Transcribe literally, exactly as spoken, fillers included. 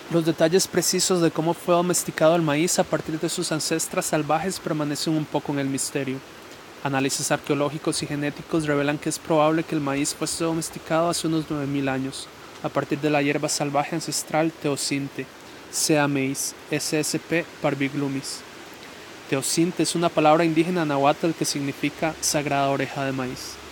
Los detalles precisos de cómo fue domesticado el maíz a partir de sus ancestras salvajes permanecen un poco en el misterio. Análisis arqueológicos y genéticos revelan que es probable que el maíz fuese domesticado hace unos nueve mil años, a partir de la hierba salvaje ancestral Teosinte, Sea maíz, S S P parviglumis. Teosinte es una palabra indígena náhuatl que significa sagrada oreja de maíz.